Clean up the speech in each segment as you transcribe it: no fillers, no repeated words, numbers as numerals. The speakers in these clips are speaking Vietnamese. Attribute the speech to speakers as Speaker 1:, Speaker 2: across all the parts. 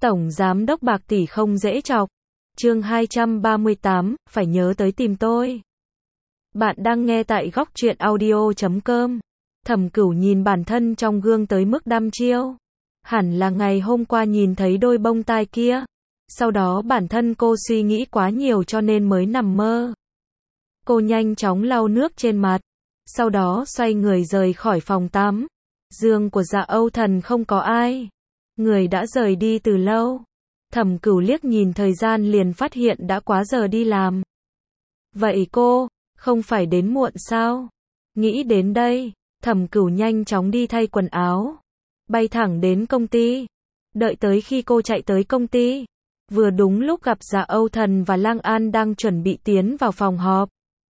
Speaker 1: Tổng giám đốc Bạc tỷ không dễ chọc. Chương 238, phải nhớ tới tìm tôi. Bạn đang nghe tại góc truyện audio.com. Thẩm Cửu nhìn bản thân trong gương tới mức đăm chiêu. Hẳn là ngày hôm qua nhìn thấy đôi bông tai kia. Sau đó bản thân cô suy nghĩ quá nhiều cho nên mới nằm mơ. Cô nhanh chóng lau nước trên mặt. Sau đó xoay người rời khỏi phòng tắm. Giường của Dạ Âu Thần không có ai. Người đã rời đi từ lâu. Thẩm Cửu liếc nhìn thời gian liền phát hiện đã quá giờ đi làm. Vậy cô, không phải đến muộn sao? Nghĩ đến đây, Thẩm Cửu nhanh chóng đi thay quần áo. Bay thẳng đến công ty. Đợi tới khi cô chạy tới công ty. Vừa đúng lúc gặp Dạ Âu Thần và Lang An đang chuẩn bị tiến vào phòng họp.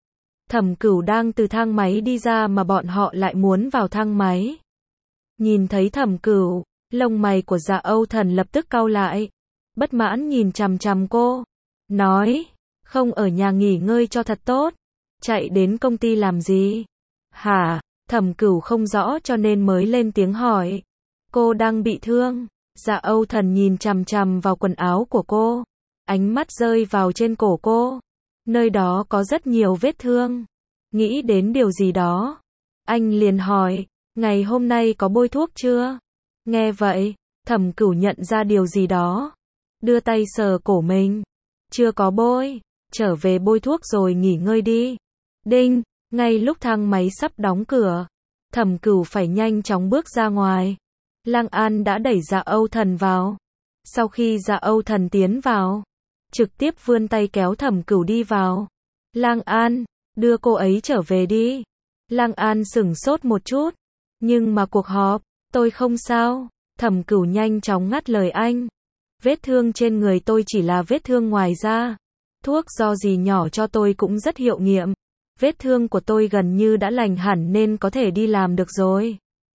Speaker 1: Thẩm Cửu đang từ thang máy đi ra mà bọn họ lại muốn vào thang máy. Nhìn thấy Thẩm Cửu, lông mày của Dạ Âu Thần lập tức cau lại. Bất mãn nhìn chằm chằm cô. Nói, không ở nhà nghỉ ngơi cho thật tốt. Chạy đến công ty làm gì? Hả? Thẩm Cửu không rõ cho nên mới lên tiếng hỏi. Cô đang bị thương. Dạ Âu Thần nhìn chằm chằm vào quần áo của cô. Ánh mắt rơi vào trên cổ cô. Nơi đó có rất nhiều vết thương. Nghĩ đến điều gì đó. Anh liền hỏi, ngày hôm nay có bôi thuốc chưa? Nghe vậy, Thẩm Cửu nhận ra điều gì đó. Đưa tay sờ cổ mình. Chưa có bôi. Trở về bôi thuốc rồi nghỉ ngơi đi. Đinh, ngay lúc thang máy sắp đóng cửa. Thẩm Cửu phải nhanh chóng bước ra ngoài. Lang An đã đẩy Dạ Âu Thần vào. Sau khi Dạ Âu Thần tiến vào, trực tiếp vươn tay kéo Thẩm Cửu đi vào. Lang An, đưa cô ấy trở về đi. Lang An sửng sốt một chút. Nhưng mà cuộc họp, tôi không sao. Thẩm Cửu nhanh chóng ngắt lời anh. Vết thương trên người tôi chỉ là vết thương ngoài da. Thuốc do dì nhỏ cho tôi cũng rất hiệu nghiệm. Vết thương của tôi gần như đã lành hẳn nên có thể đi làm được rồi.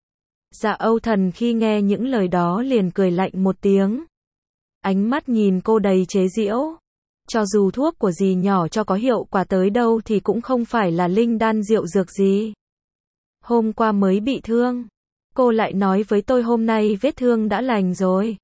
Speaker 1: Dạ Âu Thần khi nghe những lời đó liền cười lạnh một tiếng. Ánh mắt nhìn cô đầy chế giễu. Cho dù thuốc của dì nhỏ cho có hiệu quả tới đâu thì cũng không phải là linh đan diệu dược gì. Hôm qua mới bị thương. Cô lại nói với tôi hôm nay vết thương đã lành rồi.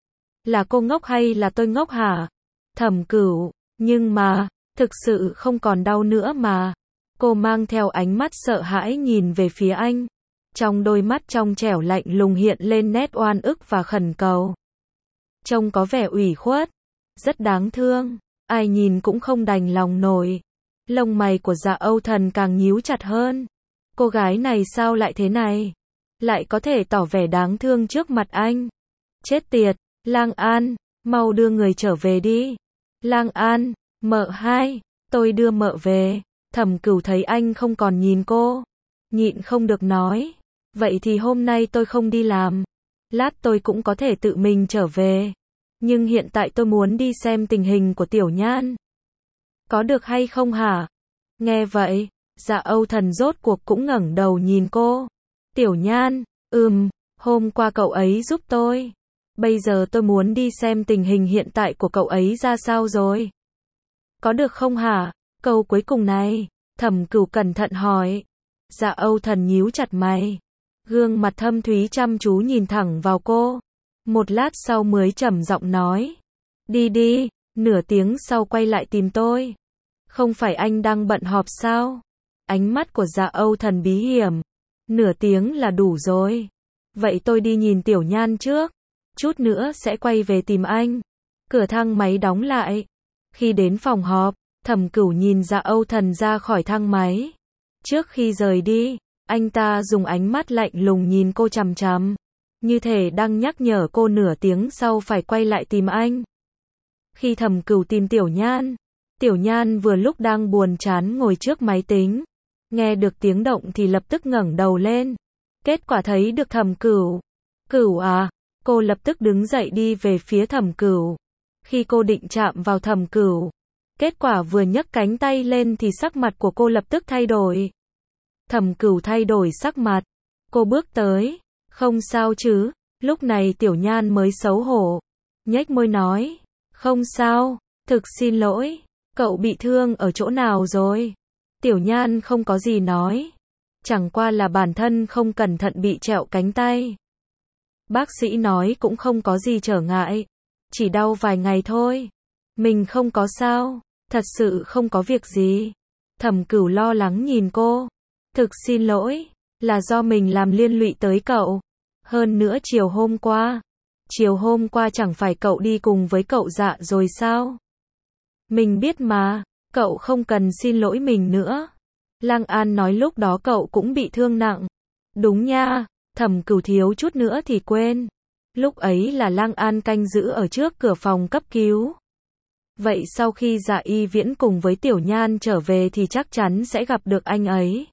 Speaker 1: Là cô ngốc hay là tôi ngốc hả? Thẩm Cửu, nhưng mà, thực sự không còn đau nữa mà. Cô mang theo ánh mắt sợ hãi nhìn về phía anh. Trong đôi mắt trong trẻo lạnh lùng hiện lên nét oan ức và khẩn cầu. Trông có vẻ ủy khuất, rất đáng thương, ai nhìn cũng không đành lòng nổi. Lông mày của Dạ Âu Thần càng nhíu chặt hơn. Cô gái này sao lại thế này? Lại có thể tỏ vẻ đáng thương trước mặt anh. Chết tiệt, Lang An, mau đưa người trở về đi. Lang An, mợ hai, tôi đưa mợ về. Thẩm Cửu thấy anh không còn nhìn cô. Nhịn không được nói. Vậy thì hôm nay tôi không đi làm. Lát tôi cũng có thể tự mình trở về. Nhưng hiện tại tôi muốn đi xem tình hình của Tiểu Nhan. Có được hay không hả? Nghe vậy, Dạ Âu Thần rốt cuộc cũng ngẩng đầu nhìn cô. Tiểu Nhan, hôm qua cậu ấy giúp tôi. Bây giờ tôi muốn đi xem tình hình hiện tại của cậu ấy ra sao rồi. Có được không hả? Câu cuối cùng này, Thẩm Cửu cẩn thận hỏi. Dạ Âu Thần nhíu chặt mày. Gương mặt thâm thúy chăm chú nhìn thẳng vào cô. Một lát sau mới trầm giọng nói. Đi đi, nửa tiếng sau quay lại tìm tôi. Không phải anh đang bận họp sao? Ánh mắt của Dạ Âu Thần bí hiểm. Nửa tiếng là đủ rồi. Vậy tôi đi nhìn Tiểu Nhan trước. Chút nữa sẽ quay về tìm anh. Cửa thang máy đóng lại. Khi đến phòng họp, Thẩm Cửu nhìn Dạ Âu Thần ra khỏi thang máy. Trước khi rời đi, anh ta dùng ánh mắt lạnh lùng nhìn cô chằm chằm. Như thể đang nhắc nhở cô nửa tiếng sau phải quay lại tìm anh. Khi Thẩm Cửu tìm Tiểu Nhan vừa lúc đang buồn chán ngồi trước máy tính. Nghe được tiếng động thì lập tức ngẩng đầu lên. Kết quả thấy được Thẩm Cửu. Cửu à? Cô lập tức đứng dậy đi về phía Thẩm Cửu. Khi cô định chạm vào Thẩm Cửu, kết quả vừa nhấc cánh tay lên thì sắc mặt của cô lập tức thay đổi. Thẩm Cửu thay đổi sắc mặt. Cô bước tới. Không sao chứ? Lúc này Tiểu Nhan mới xấu hổ. Nhếch môi nói. Không sao, thực xin lỗi. Cậu bị thương ở chỗ nào rồi? Tiểu Nhan không có gì nói. Chẳng qua là bản thân không cẩn thận bị trẹo cánh tay. Bác sĩ nói cũng không có gì trở ngại. Chỉ đau vài ngày thôi. Mình không có sao. Thật sự không có việc gì. Thẩm Cửu lo lắng nhìn cô. Thực xin lỗi. Là do mình làm liên lụy tới cậu. Hơn nữa chiều hôm qua chẳng phải cậu đi cùng với cậu Dạ rồi sao? Mình biết mà. Cậu không cần xin lỗi mình nữa. Lăng An nói lúc đó cậu cũng bị thương nặng. Đúng nha. Thẩm Cửu thiếu chút nữa thì quên. Lúc ấy là Lăng An canh giữ ở trước cửa phòng cấp cứu. Vậy sau khi Dạ Y Viễn cùng với Tiểu Nhan trở về thì chắc chắn sẽ gặp được anh ấy.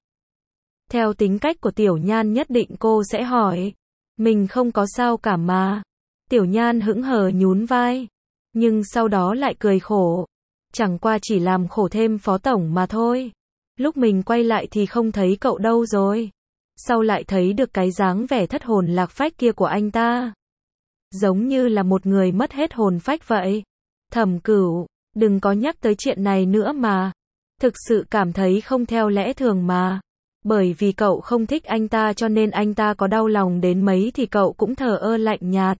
Speaker 1: Theo tính cách của Tiểu Nhan nhất định cô sẽ hỏi. Mình không có sao cả mà. Tiểu Nhan hững hờ nhún vai. Nhưng sau đó lại cười khổ. Chẳng qua chỉ làm khổ thêm phó tổng mà thôi. Lúc mình quay lại thì không thấy cậu đâu rồi. Sau lại thấy được cái dáng vẻ thất hồn lạc phách kia của anh ta. Giống như là một người mất hết hồn phách vậy. Thẩm Cửu, đừng có nhắc tới chuyện này nữa mà. Thực sự cảm thấy không theo lẽ thường mà. Bởi vì cậu không thích anh ta cho nên anh ta có đau lòng đến mấy thì cậu cũng thờ ơ lạnh nhạt.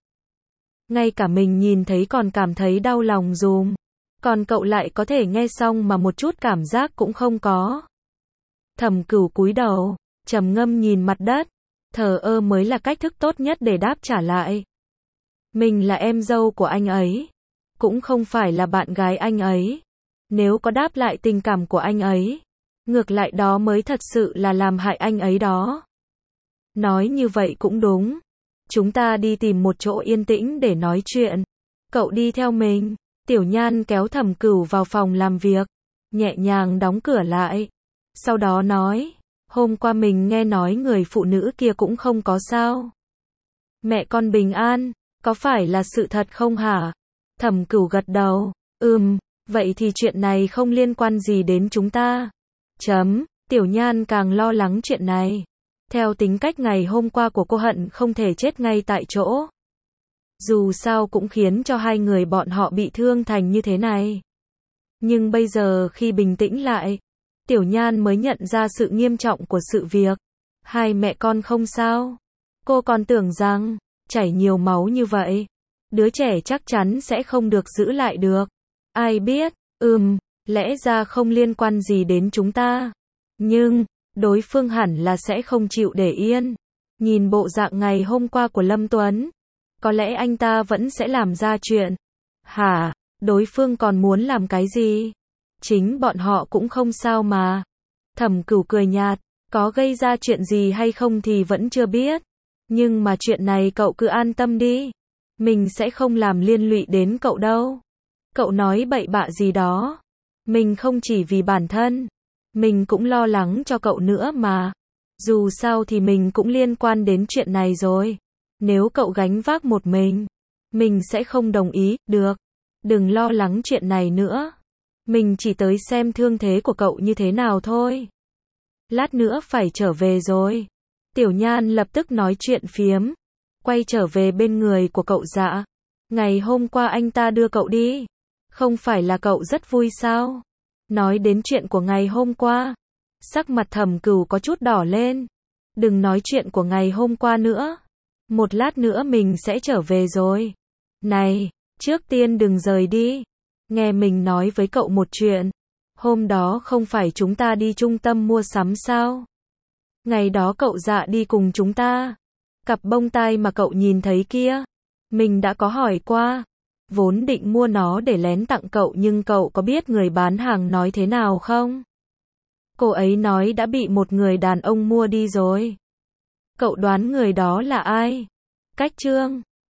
Speaker 1: Ngay cả mình nhìn thấy còn cảm thấy đau lòng dùm. Còn cậu lại có thể nghe xong mà một chút cảm giác cũng không có. Thẩm Cửu cúi đầu, trầm ngâm nhìn mặt đất. Thờ ơ mới là cách thức tốt nhất để đáp trả lại. Mình là em dâu của anh ấy. Cũng không phải là bạn gái anh ấy. Nếu có đáp lại tình cảm của anh ấy, ngược lại đó mới thật sự là làm hại anh ấy đó. Nói như vậy cũng đúng. Chúng ta đi tìm một chỗ yên tĩnh để nói chuyện. Cậu đi theo mình. Tiểu Nhan kéo Thẩm Cửu vào phòng làm việc. Nhẹ nhàng đóng cửa lại. Sau đó nói. Hôm qua mình nghe nói người phụ nữ kia cũng không có sao. Mẹ con bình an. Có phải là sự thật không hả? Thẩm Cửu gật đầu. Vậy thì chuyện này không liên quan gì đến chúng ta. Tiểu Nhan càng lo lắng chuyện này. Theo tính cách ngày hôm qua của cô hận không thể chết ngay tại chỗ. Dù sao cũng khiến cho hai người bọn họ bị thương thành như thế này. Nhưng bây giờ khi bình tĩnh lại, Tiểu Nhan mới nhận ra sự nghiêm trọng của sự việc. Hai mẹ con không sao. Cô còn tưởng rằng, chảy nhiều máu như vậy, đứa trẻ chắc chắn sẽ không được giữ lại được. Ai biết, lẽ ra không liên quan gì đến chúng ta. Nhưng, đối phương hẳn là sẽ không chịu để yên. Nhìn bộ dạng ngày hôm qua của Lâm Tuấn, có lẽ anh ta vẫn sẽ làm ra chuyện. Hả, đối phương còn muốn làm cái gì? Chính bọn họ cũng không sao mà. Thẩm Cửu cười nhạt, có gây ra chuyện gì hay không thì vẫn chưa biết. Nhưng mà chuyện này cậu cứ an tâm đi. Mình sẽ không làm liên lụy đến cậu đâu. Cậu nói bậy bạ gì đó. Mình không chỉ vì bản thân. Mình cũng lo lắng cho cậu nữa mà. Dù sao thì mình cũng liên quan đến chuyện này rồi. Nếu cậu gánh vác một mình sẽ không đồng ý, được. Đừng lo lắng chuyện này nữa. Mình chỉ tới xem thương thế của cậu như thế nào thôi. Lát nữa phải trở về rồi. Tiểu Nhan lập tức nói chuyện phiếm. Quay trở về bên người của cậu Dạ. Ngày hôm qua anh ta đưa cậu đi. Không phải là cậu rất vui sao? Nói đến chuyện của ngày hôm qua. Sắc mặt Thẩm Cửu có chút đỏ lên. Đừng nói chuyện của ngày hôm qua nữa. Một lát nữa mình sẽ trở về rồi. Này, trước tiên đừng rời đi. Nghe mình nói với cậu một chuyện. Hôm đó không phải chúng ta đi trung tâm mua sắm sao? Ngày đó cậu Dạ đi cùng chúng ta. Cặp bông tai mà cậu nhìn thấy kia. Mình đã có hỏi qua. Vốn định mua nó để lén tặng cậu nhưng cậu có biết người bán hàng nói thế nào không? Cô ấy nói đã bị một người đàn ông mua đi rồi. Cậu đoán người đó là ai? Cách Trương.